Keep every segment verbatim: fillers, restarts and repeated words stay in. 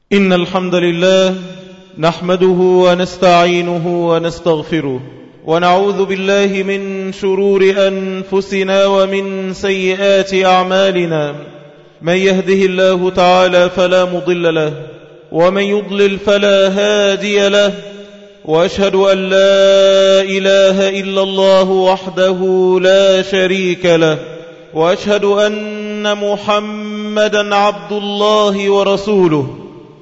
إن الحمد لله نحمده ونستعينه ونستغفره ونعوذ بالله من شرور أنفسنا ومن سيئات أعمالنا. من يهده الله تعالى فلا مضل له ومن يضلل فلا هادي له، وأشهد أن لا إله إلا الله وحده لا شريك له، وأشهد أن محمدا عبد الله ورسوله.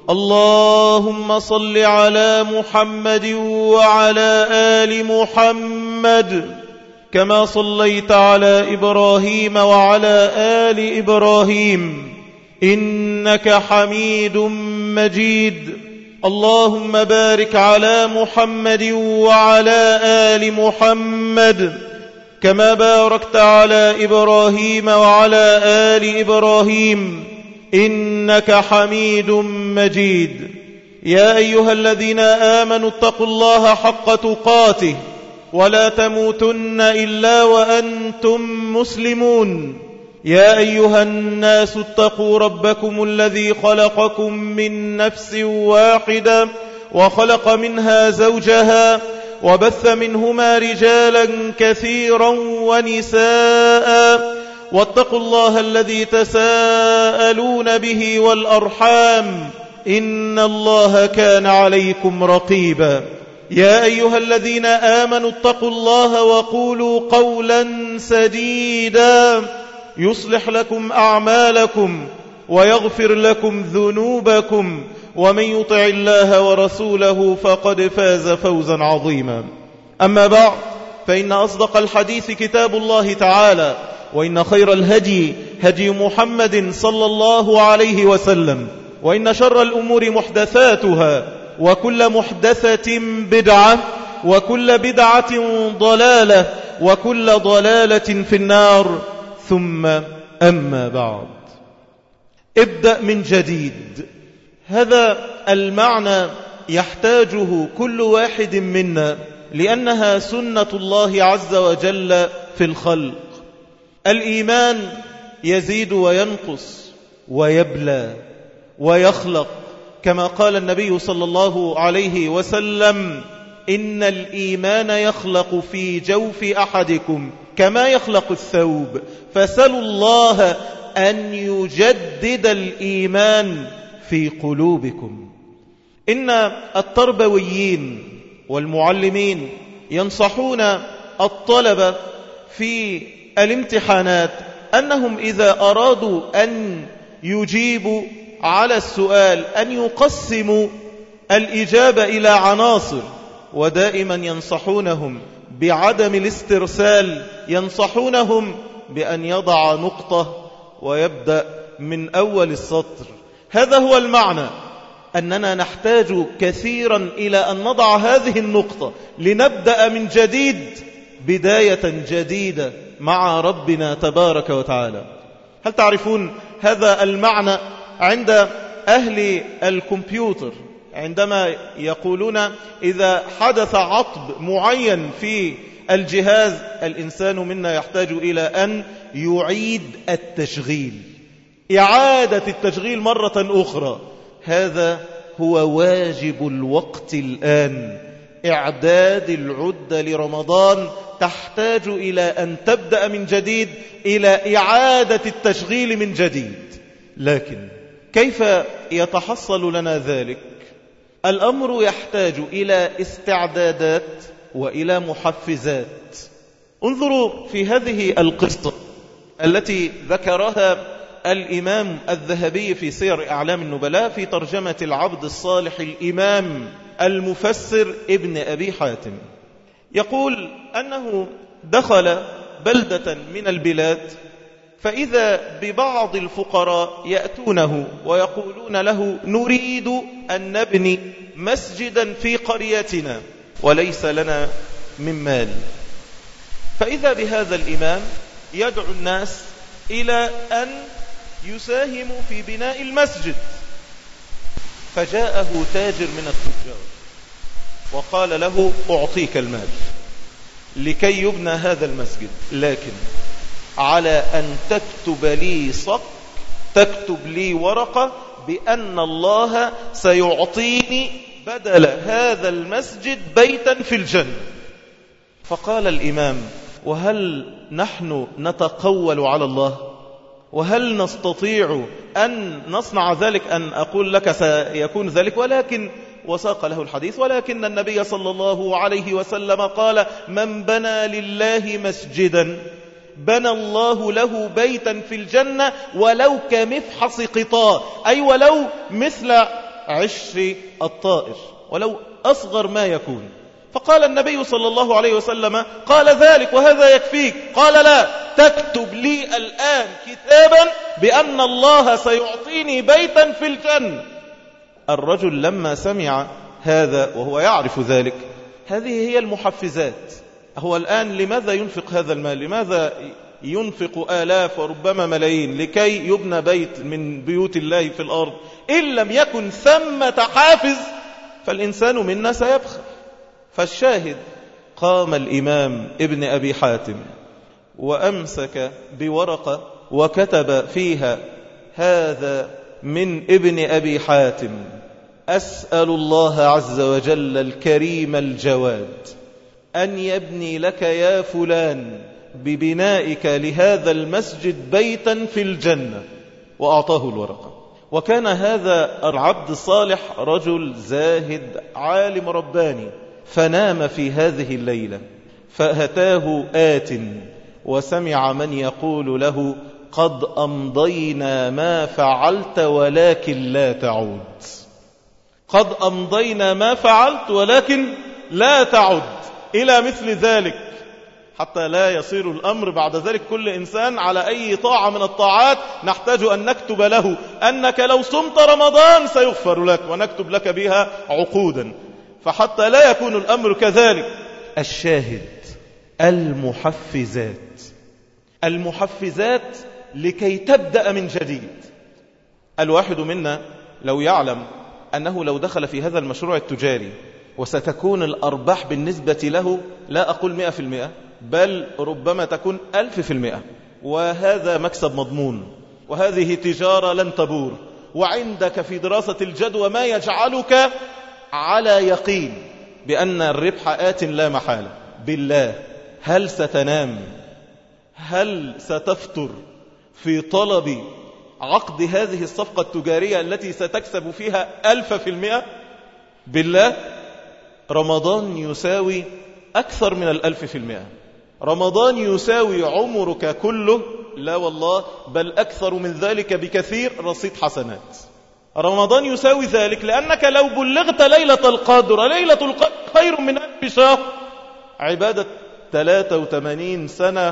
اللهم صل على محمد وعلى آل محمد كما صليت على إبراهيم وعلى آل إبراهيم إنك حميد مجيد. اللهم بارك على محمد وعلى آل محمد كما باركت على إبراهيم وعلى آل إبراهيم إنك حميد مجيد. يا أيها الذين آمنوا اتقوا الله حق تقاته ولا تموتن إلا وأنتم مسلمون. يا أيها الناس اتقوا ربكم الذي خلقكم من نفس واحدة وخلق منها زوجها وبث منهما رجالا كثيرا ونساء، واتقوا الله الذي تساءلون به والأرحام إن الله كان عليكم رقيبا. يا أيها الذين آمنوا اتقوا الله وقولوا قولا سديدا يصلح لكم أعمالكم ويغفر لكم ذنوبكم، ومن يطع الله ورسوله فقد فاز فوزا عظيما. أما بعد، فإن أصدق الحديث كتاب الله تعالى، وإن خير الهدي هدي محمد صلى الله عليه وسلم، وإن شر الأمور محدثاتها، وكل محدثة بدعة، وكل بدعة ضلالة، وكل ضلالة في النار. ثم أما بعد، ابدأ من جديد. هذا المعنى يحتاجه كل واحد منا، لأنها سنة الله عز وجل في الخلق. الإيمان يزيد وينقص ويبلى ويخلق، كما قال النبي صلى الله عليه وسلم: إن الإيمان يخلق في جوف أحدكم كما يخلق الثوب، فسلوا الله أن يجدد الإيمان في قلوبكم. إن التربويين والمعلمين ينصحون الطلبة في الامتحانات أنهم إذا أرادوا أن يجيبوا على السؤال أن يقسموا الإجابة إلى عناصر، ودائما ينصحونهم بعدم الاسترسال، ينصحونهم بأن يضع نقطة ويبدأ من أول السطر. هذا هو المعنى، أننا نحتاج كثيرا إلى أن نضع هذه النقطة لنبدأ من جديد، بداية جديدة مع ربنا تبارك وتعالى. هل تعرفون هذا المعنى عند أهل الكمبيوتر عندما يقولون إذا حدث عطب معين في الجهاز الإنسان منا يحتاج إلى أن يعيد التشغيل، إعادة التشغيل مرة أخرى. هذا هو واجب الوقت الآن. إعداد العدة لرمضان تحتاج إلى أن تبدأ من جديد، إلى إعادة التشغيل من جديد. لكن كيف يتحصل لنا ذلك؟ الأمر يحتاج إلى استعدادات وإلى محفزات. انظروا في هذه القصة التي ذكرها الإمام الذهبي في سير أعلام النبلاء في ترجمة العبد الصالح الإمام المفسر ابن أبي حاتم. يقول أنه دخل بلدة من البلاد، فإذا ببعض الفقراء يأتونه ويقولون له: نريد أن نبني مسجدا في قريتنا وليس لنا من مال. فإذا بهذا الإمام يدعو الناس إلى أن يساهموا في بناء المسجد. فجاءه تاجر من التجار وقال له: أعطيك المال لكي يبنى هذا المسجد، لكن على أن تكتب لي صك، تكتب لي ورقة بأن الله سيعطيني بدل هذا المسجد بيتا في الجنة. فقال الإمام: وهل نحن نتقول على الله؟ وهل نستطيع أن نصنع ذلك؟ أن أقول لك سيكون ذلك، ولكن وساق له الحديث: ولكن النبي صلى الله عليه وسلم قال: من بنى لله مسجدا بنى الله له بيتا في الجنة ولو كمفحص قطار، أي ولو مثل عشر الطائر، ولو أصغر ما يكون. فقال النبي صلى الله عليه وسلم: قال ذلك وهذا يكفيك؟ قال: لا، تكتب لي الآن كتابا بأن الله سيعطيني بيتا في الجنة. الرجل لما سمع هذا وهو يعرف ذلك، هذه هي المحفزات. هو الآن لماذا ينفق هذا المال؟ لماذا ينفق آلاف وربما ملايين لكي يبنى بيت من بيوت الله في الأرض؟ إن لم يكن ثمة حافز فالإنسان منا سيبخل. فالشاهد: قام الإمام ابن أبي حاتم وأمسك بورقة وكتب فيها: هذا من ابن أبي حاتم، أسأل الله عز وجل الكريم الجواد أن يبني لك يا فلان ببنائك لهذا المسجد بيتا في الجنة. وأعطاه الورقة. وكان هذا العبد الصالح رجل زاهد عالم رباني، فنام في هذه الليلة فأتاه آت وسمع من يقول له: قد أمضينا ما فعلت ولكن لا تعود. قد أمضينا ما فعلت ولكن لا تعد إلى مثل ذلك، حتى لا يصير الأمر بعد ذلك كل إنسان على أي طاعة من الطاعات نحتاج أن نكتب له أنك لو صمت رمضان سيغفر لك، ونكتب لك بها عقودا، فحتى لا يكون الأمر كذلك. الشاهد: المحفزات. المحفزات لكي تبدأ من جديد. الواحد منا لو يعلم أنه لو دخل في هذا المشروع التجاري وستكون الأرباح بالنسبة له لا أقول مئة في المئة، بل ربما تكون ألف في المئة، وهذا مكسب مضمون، وهذه تجارة لن تبور، وعندك في دراسة الجدوى ما يجعلك على يقين بأن الربح آت لا محالة. بالله، هل ستنام؟ هل ستفتر في طلب عقد هذه الصفقة التجارية التي ستكسب فيها ألف في المئة؟ بالله، رمضان يساوي أكثر من الألف في المئة. رمضان يساوي عمرك كله، لا والله، بل أكثر من ذلك بكثير رصيد حسنات. رمضان يساوي ذلك، لأنك لو بلغت ليلة القدر، ليلة القدر خير من ألف شهر، عبادة ثلاثة وثمانين سنة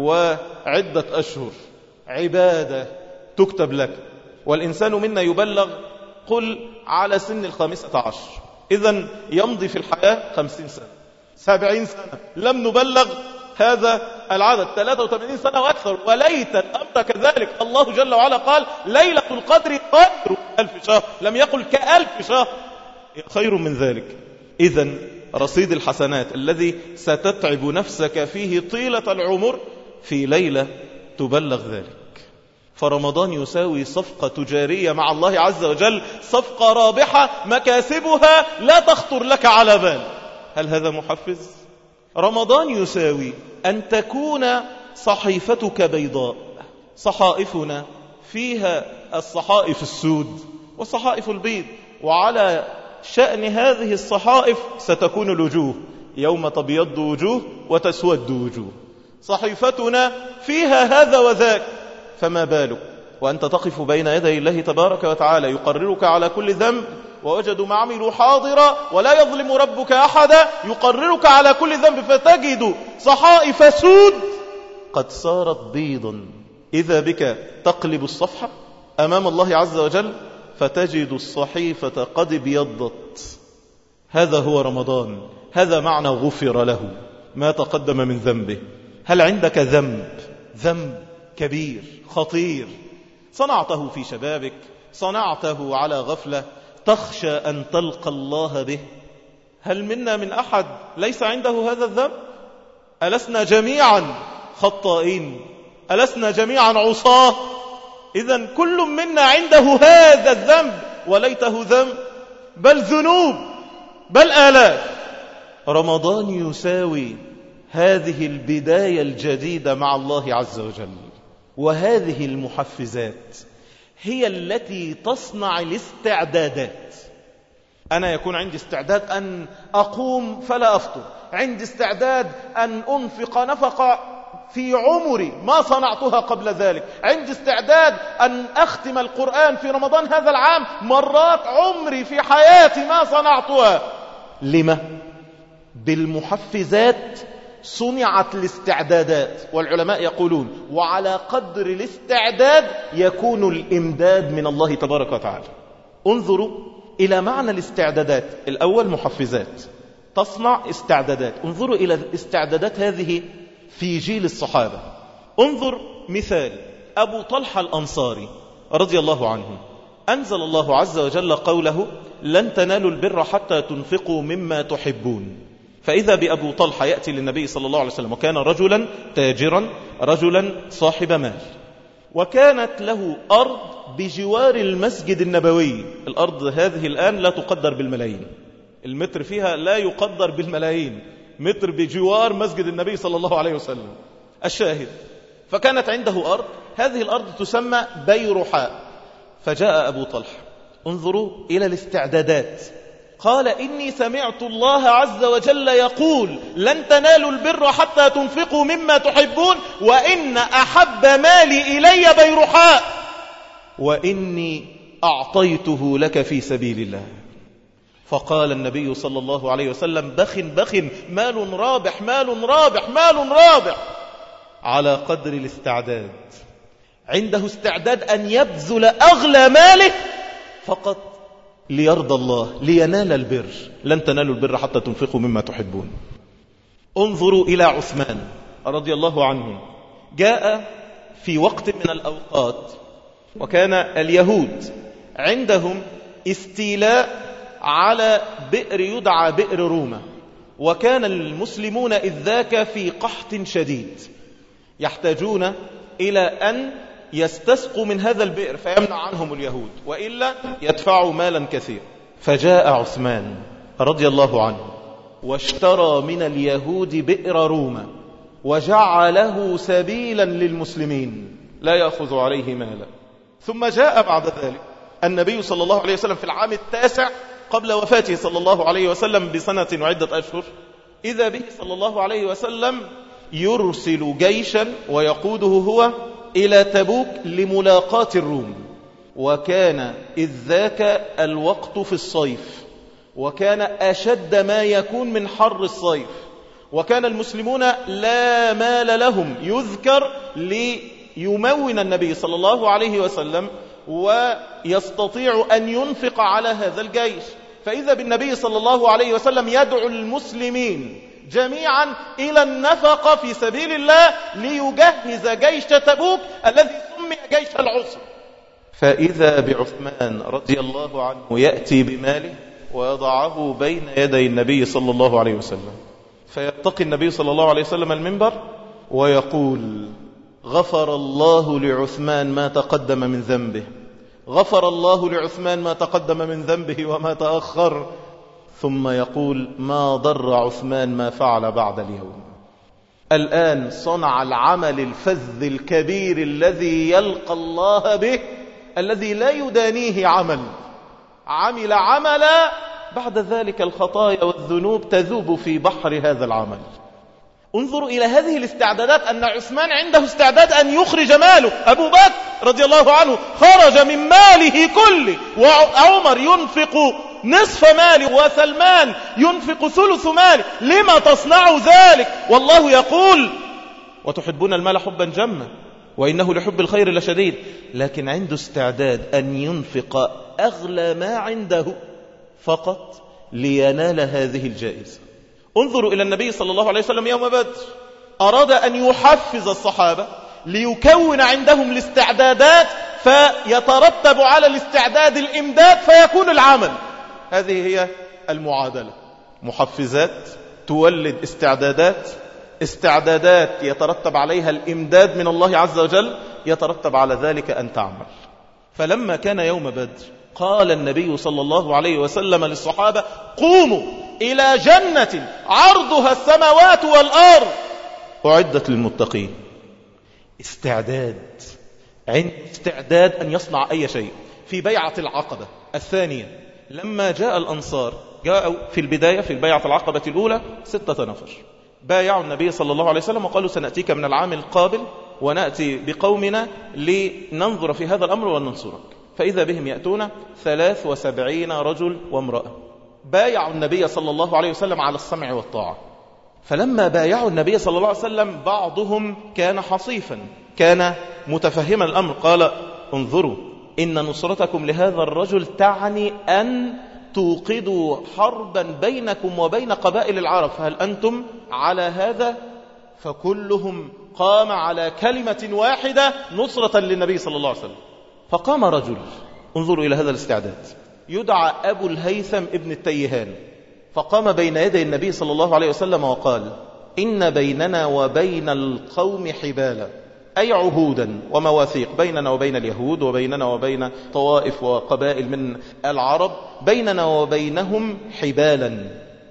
وعدة أشهر، عبادة تكتب لك. والإنسان منا يبلغ قل على سن الخامسة عشر، إذن يمضي في الحياة خمسين سنة سبعين سنة، لم نبلغ هذا العدد ثلاثة وثمانين سنة وأكثر. وليت الأمر كذلك. الله جل وعلا قال: ليلة القدر خير ألف شهر، لم يقل كألف شهر، خير من ذلك. إذن رصيد الحسنات الذي ستتعب نفسك فيه طيلة العمر في ليلة تبلغ ذلك. فرمضان يساوي صفقة تجارية مع الله عز وجل، صفقة رابحة مكاسبها لا تخطر لك على بال. هل هذا محفز؟ رمضان يساوي أن تكون صحيفتك بيضاء. صحائفنا فيها الصحائف السود والصحائف البيض، وعلى شأن هذه الصحائف ستكون الوجوه، يوم تبيض وجوه وتسود وجوه. صحيفتنا فيها هذا وذاك، فما بالك وأنت تقف بين يدي الله تبارك وتعالى يقررك على كل ذنب، ووجدوا ما عملوا حاضرا ولا يظلم ربك أحدا، يقررك على كل ذنب، فتجد صحائف سود قد صارت بيضا. إذا بك تقلب الصفحة أمام الله عز وجل فتجد الصحيفة قد ابيضت. هذا هو رمضان، هذا معنى غفر له ما تقدم من ذنبه. هل عندك ذنب ذنب كبير خطير صنعته في شبابك، صنعته على غفلة، تخشى أن تلقى الله به؟ هل منا من أحد ليس عنده هذا الذنب؟ ألسنا جميعا خطائين؟ ألسنا جميعا عصاه؟ إذن كل منا عنده هذا الذنب، وليته ذنب بل ذنوب بل آلاف. رمضان يساوي هذه البداية الجديدة مع الله عز وجل، وهذه المحفزات هي التي تصنع الاستعدادات. أنا يكون عندي استعداد أن أقوم فلا أفطر، عندي استعداد أن أنفق نفقة في عمري ما صنعتها قبل ذلك، عندي استعداد أن أختم القرآن في رمضان هذا العام مرات عمري في حياتي ما صنعتها. لما؟ بالمحفزات صنعت الاستعدادات. والعلماء يقولون وعلى قدر الاستعداد يكون الإمداد من الله تبارك وتعالى. انظروا إلى معنى الاستعدادات. الأول محفزات تصنع استعدادات. انظروا إلى الاستعدادات هذه في جيل الصحابة. انظر مثال أبو طلحة الأنصاري رضي الله عنه، أنزل الله عز وجل قوله لن تنالوا البر حتى تنفقوا مما تحبون. فإذا بأبو طلحة يأتي للنبي صلى الله عليه وسلم، وكان رجلا تاجرا، رجلا صاحب مال، وكانت له أرض بجوار المسجد النبوي. الأرض هذه الآن لا تقدر بالملايين، المتر فيها لا يقدر بالملايين، متر بجوار مسجد النبي صلى الله عليه وسلم. الشاهد، فكانت عنده أرض، هذه الأرض تسمى بيرحاء. فجاء أبو طلحة، انظروا إلى الاستعدادات، قال إني سمعت الله عز وجل يقول لن تنالوا البر حتى تنفقوا مما تحبون، وإن أحب مالي إلي بيرحاء، وإني أعطيته لك في سبيل الله. فقال النبي صلى الله عليه وسلم بخ بخ، مال رابح مال رابح مال رابح. على قدر الاستعداد، عنده استعداد أن يبذل أغلى ماله فقط ليرضى الله، لينال البر. لن تنالوا البر حتى تنفقوا مما تحبون. انظروا إلى عثمان رضي الله عنه، جاء في وقت من الأوقات وكان اليهود عندهم استيلاء على بئر يدعى بئر روما، وكان المسلمون إذ ذاك في قحط شديد، يحتاجون إلى أن يستسقوا من هذا البئر فيمنع عنهم اليهود، وإلا يدفعوا مالا كثير. فجاء عثمان رضي الله عنه واشترى من اليهود بئر روما وجعله سبيلا للمسلمين لا يأخذ عليه مالا. ثم جاء بعد ذلك النبي صلى الله عليه وسلم في العام التاسع قبل وفاته صلى الله عليه وسلم بسنة وعدة أشهر، إذا به صلى الله عليه وسلم يرسل جيشا ويقوده هو إلى تبوك لملاقاة الروم. وكان إذ ذاك الوقت في الصيف، وكان أشد ما يكون من حر الصيف، وكان المسلمون لا مال لهم يذكر ليمون النبي صلى الله عليه وسلم ويستطيع أن ينفق على هذا الجيش. فإذا بالنبي صلى الله عليه وسلم يدعو المسلمين جميعا إلى النفقة في سبيل الله ليجهز جيش تبوك الذي سمي جيش العسر. فإذا بعثمان رضي الله عنه يأتي بماله ويضعه بين يدي النبي صلى الله عليه وسلم، فيتقي النبي صلى الله عليه وسلم المنبر ويقول غفر الله لعثمان ما تقدم من ذنبه، غفر الله لعثمان ما تقدم من ذنبه وما تأخر. ثم يقول ما ضر عثمان ما فعل بعد اليوم. الآن صنع العمل الفذ الكبير الذي يلقى الله به، الذي لا يدانيه عمل، عمل عملا بعد ذلك الخطايا والذنوب تذوب في بحر هذا العمل. انظروا إلى هذه الاستعدادات، أن عثمان عنده استعداد أن يخرج ماله. أبو بكر رضي الله عنه خرج من ماله كله، وعمر ينفق نصف ماله، وسلمان ينفق ثلث ماله. لما تصنع ذلك والله يقول وتحبون المال حبا جما وإنه لحب الخير لشديد؟ لكن عنده استعداد أن ينفق أغلى ما عنده فقط لينال هذه الجائزة. انظروا إلى النبي صلى الله عليه وسلم يوم بدر، أراد أن يحفز الصحابة ليكون عندهم الاستعدادات، فيترتب على الاستعداد الإمداد فيكون العمل. هذه هي المعادلة، محفزات تولد استعدادات، استعدادات يترتب عليها الإمداد من الله عز وجل، يترتب على ذلك أن تعمل. فلما كان يوم بدر قال النبي صلى الله عليه وسلم للصحابة: قوموا إلى جنة عرضها السماوات والأرض أعدت للمتقين. استعداد، عند استعداد أن يصنع أي شيء. في بيعة العقبة الثانية لما جاء الأنصار، جاءوا في البداية في البيعة العقبة الأولى ستة نفر، بايعوا النبي صلى الله عليه وسلم وقالوا: سنأتيك من العام القابل ونأتي بقومنا لننظر في هذا الأمر وننصرك. فإذا بهم يأتون ثلاث وسبعين رجل وامرأة، بايعوا النبي صلى الله عليه وسلم على السمع والطاعة. فلما بايعوا النبي صلى الله عليه وسلم بعضهم كان حصيفا، كان متفهما الأمر، قال: انظروا إن نصرتكم لهذا الرجل تعني أن توقدوا حربا بينكم وبين قبائل العرب، فهل أنتم على هذا؟ فكلهم قام على كلمة واحدة نصرة للنبي صلى الله عليه وسلم. فقام رجل، انظروا إلى هذا الاستعداد، يدعى أبو الهيثم ابن التيهان، فقام بين يدي النبي صلى الله عليه وسلم وقال: إن بيننا وبين القوم حبالا، أي عهودا ومواثيق بيننا وبين اليهود وبيننا وبين طوائف وقبائل من العرب، بيننا وبينهم حبالا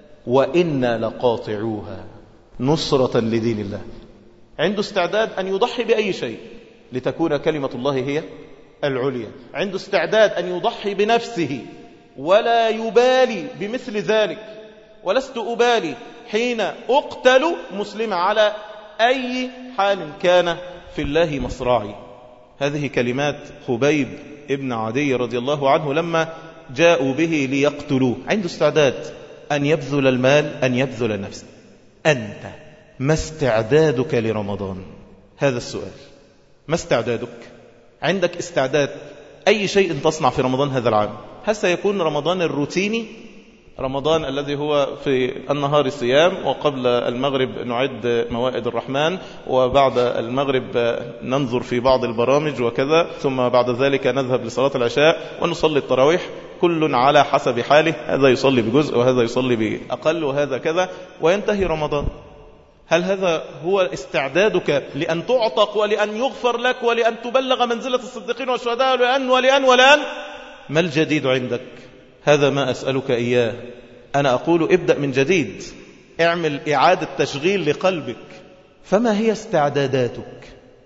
وإنا لقاطعوها نصرة لدين الله. عنده استعداد أن يضحي بأي شيء لتكون كلمة الله هي العليا، عنده استعداد أن يضحي بنفسه ولا يبالي بمثل ذلك. ولست أبالي حين أقتل مسلم على أي حال كان في الله مصراعي. هذه كلمات خبيب ابن عدي رضي الله عنه لما جاءوا به ليقتلوه، عنده استعداد أن يبذل المال، أن يبذل نفسه. أنت ما استعدادك لرمضان؟ هذا السؤال. ما استعدادك؟ عندك استعداد أي شيء تصنع في رمضان هذا العام؟ هل سيكون رمضان الروتيني، رمضان الذي هو في النهار صيام وقبل المغرب نعد موائد الرحمن وبعد المغرب ننظر في بعض البرامج وكذا، ثم بعد ذلك نذهب لصلاة العشاء ونصلي التراويح، كل على حسب حاله، هذا يصلي بجزء وهذا يصلي بأقل وهذا كذا، وينتهي رمضان؟ هل هذا هو استعدادك لأن تعتق ولأن يغفر لك ولأن تبلغ منزلة الصديقين والشهداء ولأن ولأن ولأن؟ ما الجديد عندك؟ هذا ما أسألك إياه. أنا أقول ابدأ من جديد، اعمل إعادة تشغيل لقلبك. فما هي استعداداتك؟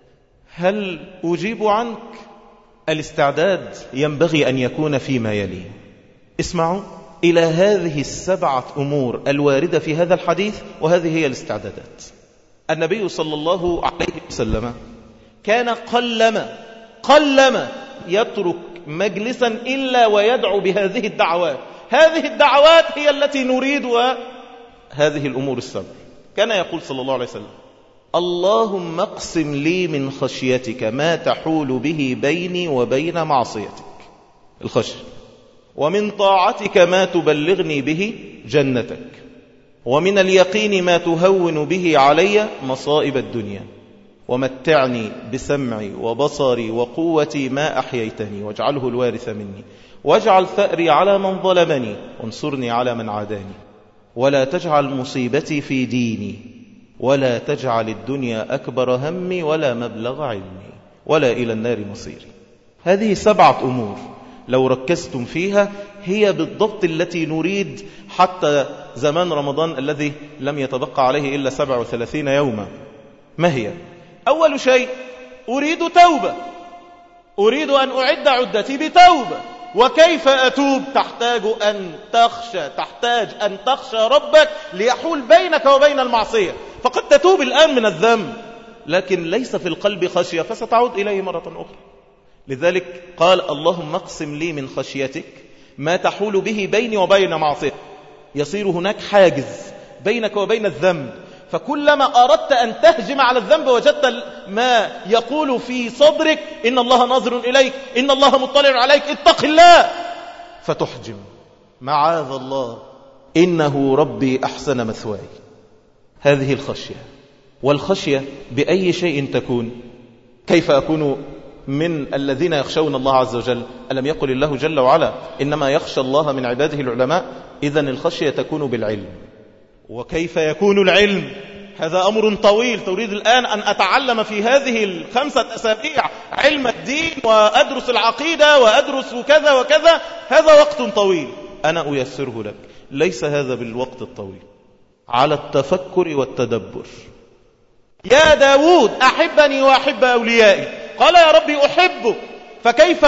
هل أجيب عنك؟ الاستعداد ينبغي أن يكون فيما يلي. اسمعوا إلى هذه السبعة أمور الواردة في هذا الحديث، وهذه هي الاستعدادات. النبي صلى الله عليه وسلم كان قلما قلما يترك مجلسا إلا ويدعو بهذه الدعوات. هذه الدعوات هي التي نريدها، هذه الأمور السبع. كان يقول صلى الله عليه وسلم: اللهم اقسم لي من خشيتك ما تحول به بيني وبين معصيتك، الخشية، ومن طاعتك ما تبلغني به جنتك، ومن اليقين ما تهون به علي مصائب الدنيا، ومتعني بسمعي وبصري وقوتي ما أحييتني، واجعله الوارث مني، واجعل ثأري على من ظلمني، وانصرني على من عاداني، ولا تجعل مصيبتي في ديني، ولا تجعل الدنيا أكبر همي ولا مبلغ علمي، ولا إلى النار مصيري. هذه سبعة أمور لو ركزتم فيها هي بالضبط التي نريد حتى زمان رمضان الذي لم يتبقى عليه إلا سبع وثلاثين يوما. ما هي؟ أول شيء، أريد توبة، أريد أن أعد عدتي بتوبة. وكيف أتوب؟ تحتاج أن تخشى، تحتاج أن تخشى ربك ليحول بينك وبين المعصية. فقد تتوب الآن من الذنب لكن ليس في القلب خشية، فستعود إليه مرة أخرى. لذلك قال: اللهم اقسم لي من خشيتك ما تحول به بيني وبين معصية. يصير هناك حاجز بينك وبين الذنب، فكلما أردت أن تهجم على الذنب وجدت ما يقول في صدرك: إن الله ناظر إليك، إن الله مطلع عليك، اتق الله، فتحجم. معاذ الله، إنه ربي أحسن مثواي. هذه الخشية. والخشية بأي شيء تكون. كيف أكون من الذين يخشون الله عز وجل؟ ألم يقل الله جل وعلا: إنما يخشى الله من عباده العلماء؟ إذن الخشية تكون بالعلم. وكيف يكون العلم؟ هذا أمر طويل، تريد الآن أن أتعلم في هذه الخمسة أسابيع علم الدين وأدرس العقيدة وأدرس كذا وكذا، هذا وقت طويل، أنا أيسره لك. ليس هذا بالوقت الطويل، على التفكر والتدبر. يا داود أحبني وأحب أوليائي، قال يا ربي أحبك، فكيف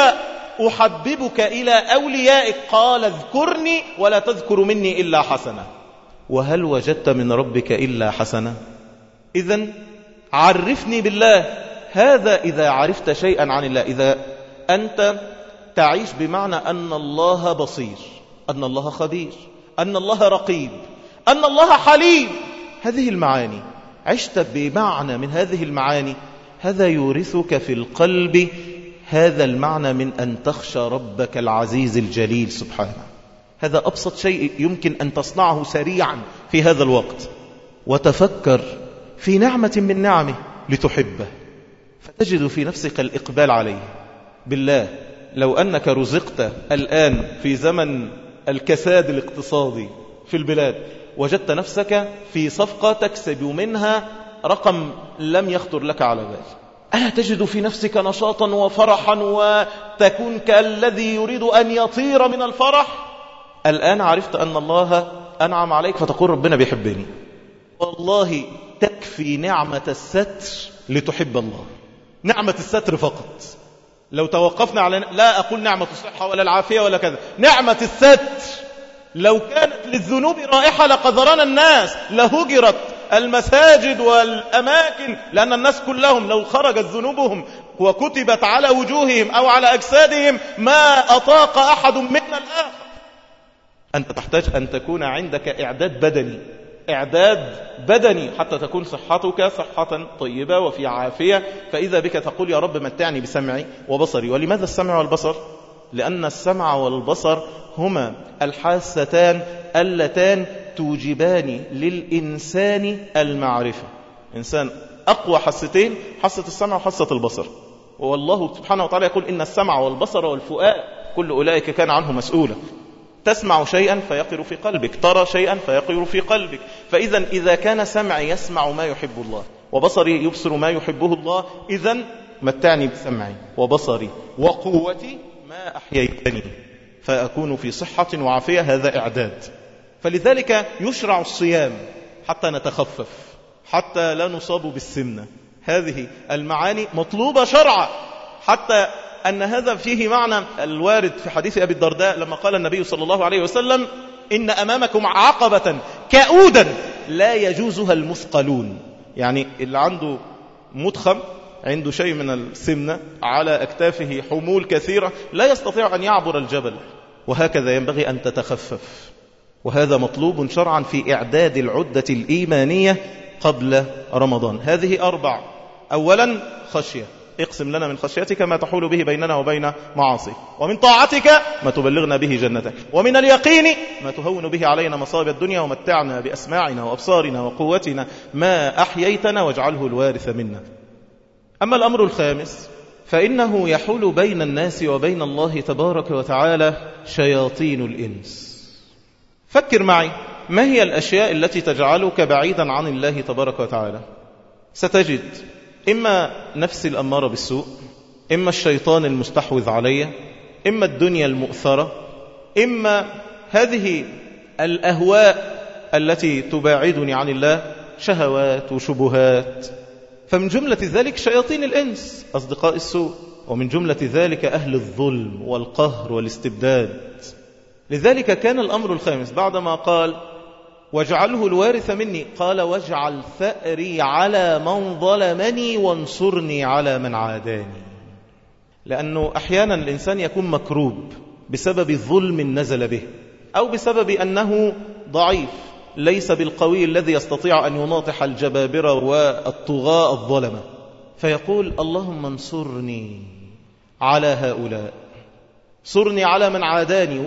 أحببك إلى أوليائك؟ قال اذكرني ولا تذكر مني إلا حسنة. وهل وجدت من ربك إلا حسنة؟ إذن عرفني بالله. هذا إذا عرفت شيئا عن الله، إذا أنت تعيش بمعنى أن الله بصير، أن الله خبير، أن الله رقيب، أن الله حليم، هذه المعاني عشت بمعنى من هذه المعاني، هذا يورثك في القلب هذا المعنى من أن تخشى ربك العزيز الجليل سبحانه. هذا أبسط شيء يمكن أن تصنعه سريعا في هذا الوقت. وتفكر في نعمة من نعمه لتحبه، فتجد في نفسك الإقبال عليه. بالله لو أنك رزقت الآن في زمن الكساد الاقتصادي في البلاد، وجدت نفسك في صفقة تكسب منها رقم لم يخطر لك على بال، ألا تجد في نفسك نشاطا وفرحا وتكون كالذي يريد أن يطير من الفرح؟ الآن عرفت أن الله أنعم عليك فتقول ربنا بيحبني. والله تكفي نعمة الستر لتحب الله، نعمة الستر فقط. لو توقفنا على، لا أقول نعمة الصحة ولا العافية ولا كذا، نعمة الستر لو كانت للذنوب رائحة لقذرنا الناس، لهجرت المساجد والأماكن، لأن الناس كلهم لو خرجت ذنوبهم وكتبت على وجوههم أو على أجسادهم ما أطاق أحد منا الآخر. أنت تحتاج أن تكون عندك إعداد بدني، إعداد بدني حتى تكون صحتك صحة طيبة وفي عافية. فإذا بك تقول يا رب متعني بسمعي وبصري. ولماذا السمع والبصر؟ لأن السمع والبصر هما الحاستان اللتان توجبان للإنسان المعرفة. إنسان أقوى حستين، حاسة السمع وحاسة البصر. والله سبحانه وتعالى يقول إن السمع والبصر والفؤاد كل أولئك كان عنه مسؤولا. تسمع شيئا فيقر في قلبك، ترى شيئا فيقر في قلبك. فإذا إذا كان سمعي يسمع ما يحب الله وبصري يبصر ما يحبه الله، إذن متعني بسمعي وبصري وقوتي ما أحييتني فأكون في صحة وعافية. هذا إعداد. فلذلك يشرع الصيام حتى نتخفف، حتى لا نصاب بالسمنة. هذه المعاني مطلوبة شرعا، حتى أن هذا فيه معنى الوارد في حديث أبي الدرداء لما قال النبي صلى الله عليه وسلم إن أمامكم عقبة كؤودا لا يجوزها المثقلون. يعني اللي عنده مضخم، عنده شيء من السمنة، على أكتافه حمول كثيرة، لا يستطيع أن يعبر الجبل. وهكذا ينبغي أن تتخفف. وهذا مطلوب شرعا في إعداد العدة الإيمانية قبل رمضان. هذه أربع. أولا خشية، اقسم لنا من خشيتك ما تحول به بيننا وبين معاصيك، ومن طاعتك ما تبلغنا به جنتك، ومن اليقين ما تهون به علينا مصائب الدنيا، ومتعنا بأسماعنا وأبصارنا وقوتنا ما أحييتنا واجعله الوارث منا. أما الأمر الخامس فإنه يحول بين الناس وبين الله تبارك وتعالى شياطين الإنس. فكر معي، ما هي الأشياء التي تجعلك بعيدا عن الله تبارك وتعالى؟ ستجد إما نفسي الأمارة بالسوء، إما الشيطان المستحوذ علي، إما الدنيا المؤثرة، إما هذه الأهواء التي تباعدني عن الله، شهوات وشبهات. فمن جملة ذلك شياطين الإنس أصدقاء السوء، ومن جملة ذلك أهل الظلم والقهر والاستبداد. لذلك كان الأمر الخامس بعدما قال واجعله الوارث مني، قال واجعل ثأري على من ظلمني وانصرني على من عاداني. لأنه أحيانا الإنسان يكون مكروب بسبب ظلم نزل به، أو بسبب أنه ضعيف ليس بالقوي الذي يستطيع أن يناطح الجبابرة والطغاة الظلمة، فيقول اللهم انصرني على هؤلاء، صرني على من عاداني،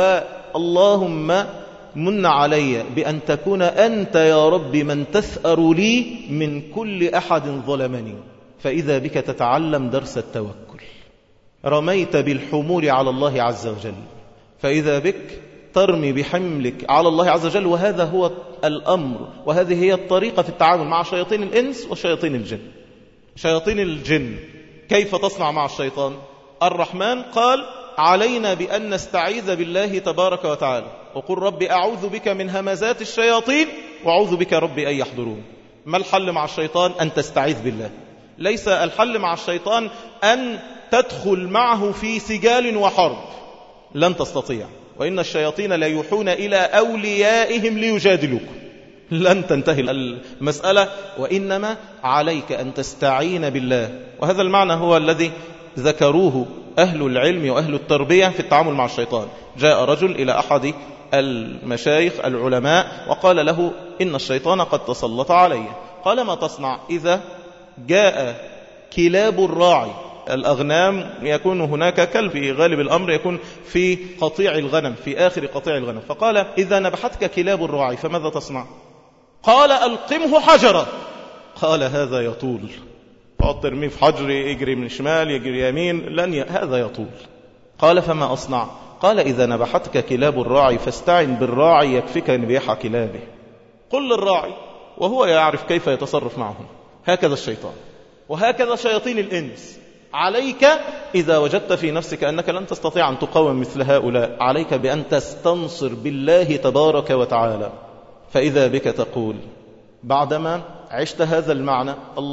واللهم من علي بأن تكون أنت يا رب من تثأر لي من كل أحد ظلمني. فإذا بك تتعلم درس التوكل، رميت بالحمول على الله عز وجل، فإذا بك ترمي بحملك على الله عز وجل. وهذا هو الأمر، وهذه هي الطريقة في التعامل مع شياطين الإنس وشياطين الجن. شياطين الجن كيف تصنع مع الشيطان؟ الرحمن قال علينا بأن نستعيذ بالله تبارك وتعالى، وقل رب أعوذ بك من همزات الشياطين وأعوذ بك رب أن يحضرون. ما الحل مع الشيطان؟ أن تستعيذ بالله. ليس الحل مع الشيطان أن تدخل معه في سجال وحرب، لن تستطيع. وإن الشياطين لا يوحون إلى أوليائهم ليجادلوكم، لن تنتهي المسألة، وإنما عليك أن تستعين بالله. وهذا المعنى هو الذي ذكروه أهل العلم وأهل التربية في التعامل مع الشيطان. جاء رجل إلى أحد المشايخ العلماء وقال له إن الشيطان قد تسلط علي. قال ما تصنع إذا جاء كلاب الراعي؟ الأغنام يكون هناك كلب في غالب الأمر يكون في قطيع الغنم، في آخر قطيع الغنم. فقال إذا نبحتك كلاب الراعي فماذا تصنع؟ قال ألقمه حجرا. قال هذا يطول، فقد ترميه في حجر، يجري من شمال يجري يمين، لن ي... هذا يطول. قال فما أصنع؟ قال إذا نبحتك كلاب الراعي فاستعن بالراعي يكفيك نبيح كلابه. قل للراعي وهو يعرف كيف يتصرف معهم. هكذا الشيطان وهكذا شياطين الإنس. عليك إذا وجدت في نفسك أنك لن تستطيع أن تقاوم مثل هؤلاء، عليك بأن تستنصر بالله تبارك وتعالى. فإذا بك تقول بعدما عشت هذا المعنى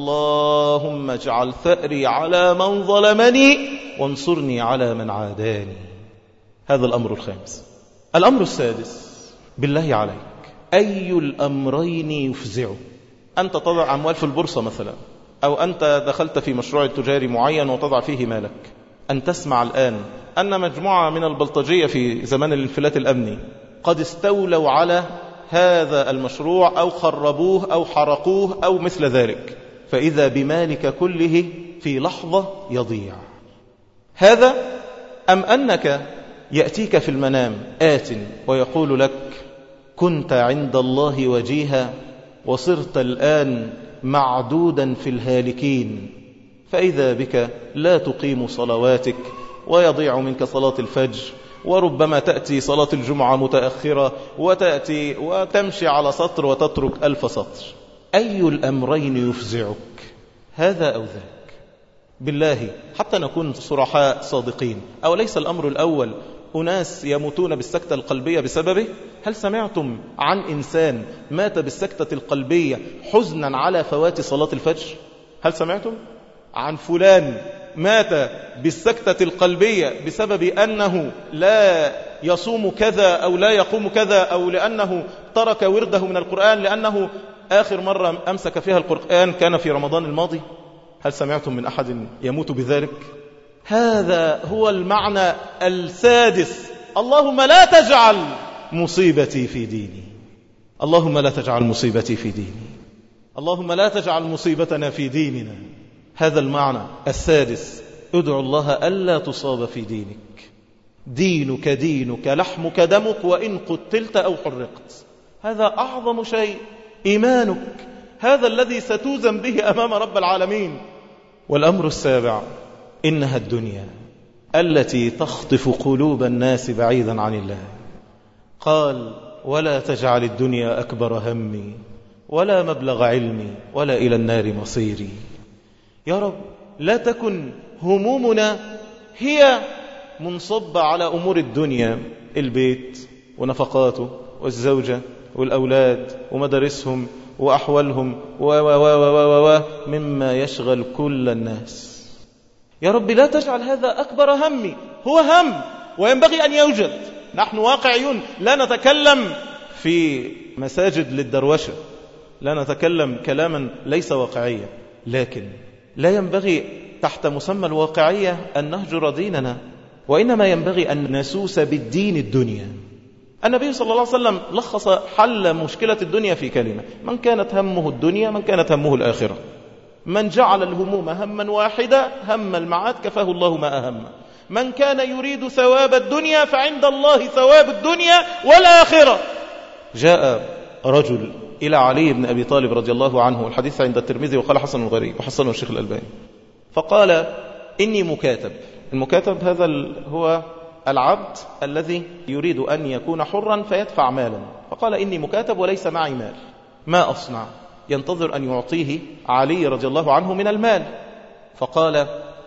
اللهم اجعل ثأري على من ظلمني وانصرني على من عاداني. هذا الأمر الخامس. الأمر السادس بالله عليك أي الأمرين يفزعك؟ أنت تضع أموال في البورصة مثلا، أو أنت دخلت في مشروع تجاري معين وتضع فيه مالك، أن تسمع الآن أن مجموعة من البلطجية في زمان الانفلات الأمني قد استولوا على هذا المشروع أو خربوه أو حرقوه أو مثل ذلك، فإذا بمالك كله في لحظة يضيع. هذا أم أنك يأتيك في المنام آت ويقول لك كنت عند الله وجيها وصرت الآن معدودا في الهالكين، فإذا بك لا تقيم صلواتك ويضيع منك صلاة الفجر، وربما تأتي صلاة الجمعة متأخرة وتأتي وتمشي على سطر وتترك ألف سطر. أي الأمرين يفزعك؟ هذا أو ذاك؟ بالله حتى نكون صرحاء صادقين، أو ليس الأمر الأول أناس يموتون بالسكتة القلبية بسببه؟ هل سمعتم عن إنسان مات بالسكتة القلبية حزنا على فوات صلاة الفجر؟ هل سمعتم عن فلان مات بالسكتة القلبية بسبب أنه لا يصوم كذا أو لا يقوم كذا، أو لأنه ترك ورده من القرآن لأنه آخر مرة أمسك فيها القرآن كان في رمضان الماضي؟ هل سمعتم من أحد يموت بذلك؟ هذا هو المعنى السادس. اللهم لا تجعل مصيبتي في ديني، اللهم لا تجعل مصيبتي في ديني، اللهم لا تجعل مصيبتنا في ديننا. هذا المعنى السادس. ادعو الله ألا تصاب في دينك. دينك دينك لحمك دمك وإن قتلت أو حرقت. هذا أعظم شيء، إيمانك، هذا الذي ستوزن به أمام رب العالمين. والأمر السابع إنها الدنيا التي تخطف قلوب الناس بعيدا عن الله. قال ولا تجعل الدنيا أكبر همي ولا مبلغ علمي ولا إلى النار مصيري. يا رب لا تكن همومنا هي منصبة على أمور الدنيا، البيت ونفقاته والزوجة والأولاد ومدارسهم وأحوالهم و و و و و مما يشغل كل الناس. يا رب لا تجعل هذا أكبر همي. هو هم وينبغي أن يوجد. نحن واقعيون، لا نتكلم في مساجد للدروشة، لا نتكلم كلاما ليس واقعيا، لكن لا ينبغي تحت مسمى الواقعية أن نهجر ديننا، وإنما ينبغي أن نسوس بالدين الدنيا. النبي صلى الله عليه وسلم لخص حل مشكلة الدنيا في كلمة: من كانت همه الدنيا من كانت همه الآخرة. من جعل الهموم هما واحدة هم المعاد كفاه الله ما أهم. من كان يريد ثواب الدنيا فعند الله ثواب الدنيا والآخرة. جاء رجل إلى علي بن أبي طالب رضي الله عنه، الحديث عند الترمذي وقال حسن غريب وحسنه الشيخ الألباني، فقال إني مكاتب. المكاتب هذا هو العبد الذي يريد أن يكون حرا فيدفع مالا، فقال إني مكاتب وليس معي مال، ما أصنع؟ ينتظر أن يعطيه علي رضي الله عنه من المال. فقال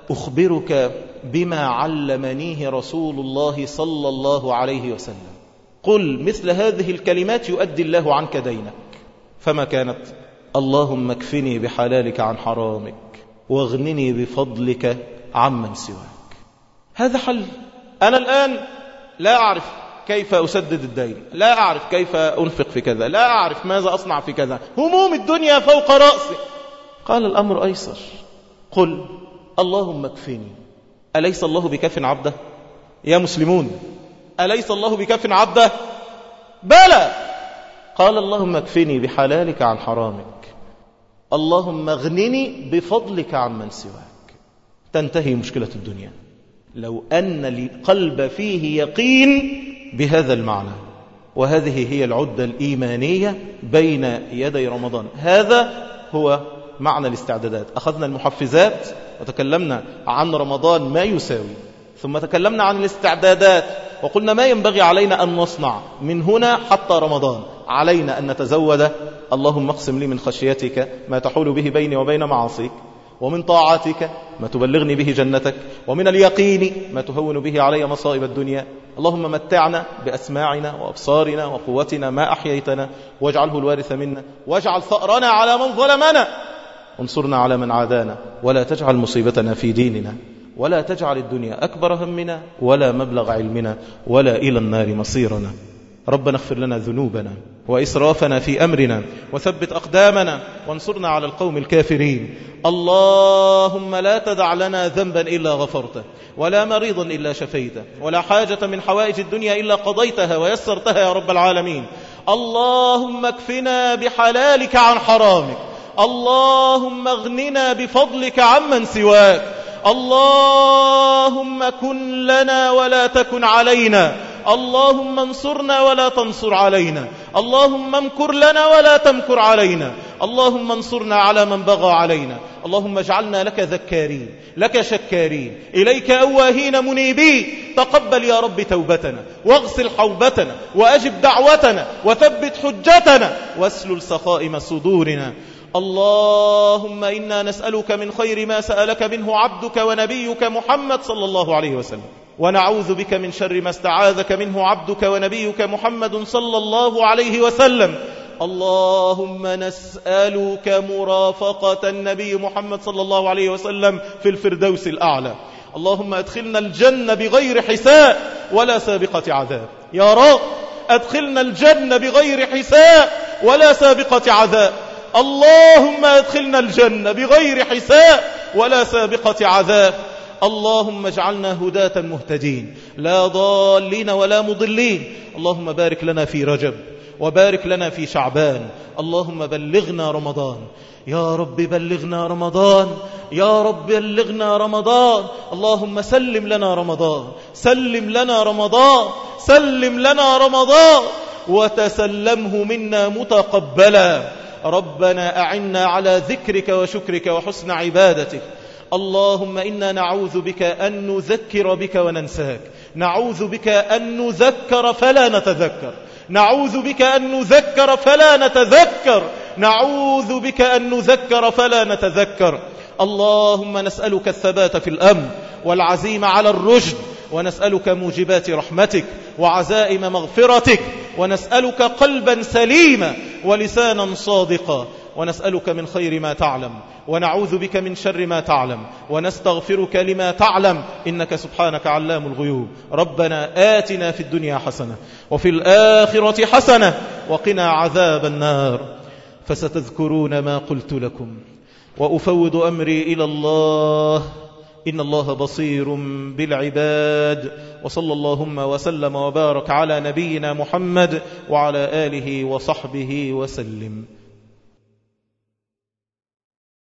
أخبرك بما علمنيه رسول الله صلى الله عليه وسلم. قل مثل هذه الكلمات يؤدي الله عنك دينك. فما كانت؟ اللهم اكفني بحلالك عن حرامك واغنني بفضلك عمن سواك. هذا حل. أنا الآن لا أعرف كيف أسدد الدين، لا أعرف كيف أنفق في كذا، لا أعرف ماذا أصنع في كذا، هموم الدنيا فوق رأسي. قال الأمر أيسر، قل اللهم اكفني. أليس الله بكاف عبده؟ يا مسلمون، أليس الله بكاف عبده؟ بلى. قال اللهم اكفني بحلالك عن حرامك، اللهم اغنني بفضلك عمن سواك. تنتهي مشكلة الدنيا لو أن القلب فيه يقين بهذا المعنى. وهذه هي العدة الإيمانية بين يدي رمضان. هذا هو معنى الاستعدادات. أخذنا المحفزات وتكلمنا عن رمضان ما يساوي، ثم تكلمنا عن الاستعدادات وقلنا ما ينبغي علينا أن نصنع من هنا حتى رمضان. علينا أن نتزود. اللهم اقسم لي من خشيتك ما تحول به بيني وبين معاصيك، ومن طاعتك ما تبلغني به جنتك، ومن اليقين ما تهون به علي مصائب الدنيا. اللهم متعنا بأسماعنا وأبصارنا وقوتنا ما أحييتنا، واجعله الوارث منا، واجعل ثأرنا على من ظلمنا، انصرنا على من عادانا، ولا تجعل مصيبتنا في ديننا، ولا تجعل الدنيا أكبر همنا ولا مبلغ علمنا ولا إلى النار مصيرنا. ربنا اغفر لنا ذنوبنا وإسرافنا في أمرنا وثبت أقدامنا وانصرنا على القوم الكافرين. اللهم لا تدع لنا ذنبا إلا غفرته، ولا مريضا إلا شفيته، ولا حاجة من حوائج الدنيا إلا قضيتها ويسرتها يا رب العالمين. اللهم اكفنا بحلالك عن حرامك، اللهم اغننا بفضلك عمن سواك. اللهم كن لنا ولا تكن علينا، اللهم انصرنا ولا تنصر علينا، اللهم امكر لنا ولا تمكر علينا، اللهم انصرنا على من بغى علينا. اللهم اجعلنا لك ذكارين، لك شكارين، إليك أواهين منيبين. تقبل يا رب توبتنا، واغسل حوبتنا، وأجب دعوتنا، وثبت حجتنا، واسلل سخائم صدورنا. اللهم إنا نسألك من خير ما سألك منه عبدك ونبيك محمد صلى الله عليه وسلم، ونعوذ بك من شر ما استعاذك منه عبدك ونبيك محمد صلى الله عليه وسلم. اللهم نسألك مرافقة النبي محمد صلى الله عليه وسلم في الفردوس الأعلى. اللهم أدخلنا الجنة بغير حساب ولا سابقة عذاب. يا رب أدخلنا الجنة بغير حساب ولا سابقة عذاب. اللهم أدخلنا الجنة بغير حساب ولا سابقة عذاب. اللهم اجعلنا هداة مهتدين، لا ضالين ولا مضلين. اللهم بارك لنا في رجب، وبارك لنا في شعبان. اللهم بلغنا رمضان يا رب، بلغنا رمضان يا رب، بلغنا رمضان. اللهم سلم لنا رمضان، سلم لنا رمضان، سلم لنا رمضان، وتسلمه منا متقبلا. ربنا أعنا على ذكرك وشكرك وحسن عبادتك. اللهم إنا نعوذ بك أن نذكر بك وننساك، نعوذ بك أن نذكر فلا نتذكر، نعوذ بك أن نذكر فلا نتذكر، نعوذ بك أن نذكر فلا نتذكر. اللهم نسألك الثبات في الأمر والعزيمة على الرشد، ونسألك موجبات رحمتك وعزائم مغفرتك، ونسألك قلبا سليما ولسانا صادقا، ونسألك من خير ما تعلم، ونعوذ بك من شر ما تعلم، ونستغفرك لما تعلم، إنك سبحانك علام الغيوب. ربنا آتنا في الدنيا حسنة وفي الآخرة حسنة وقنا عذاب النار. فستذكرون ما قلت لكم، وأفوض أمري إلى الله، إن الله بصير بالعباد. وصلى اللهم وسلم وبارك على نبينا محمد وعلى آله وصحبه وسلم.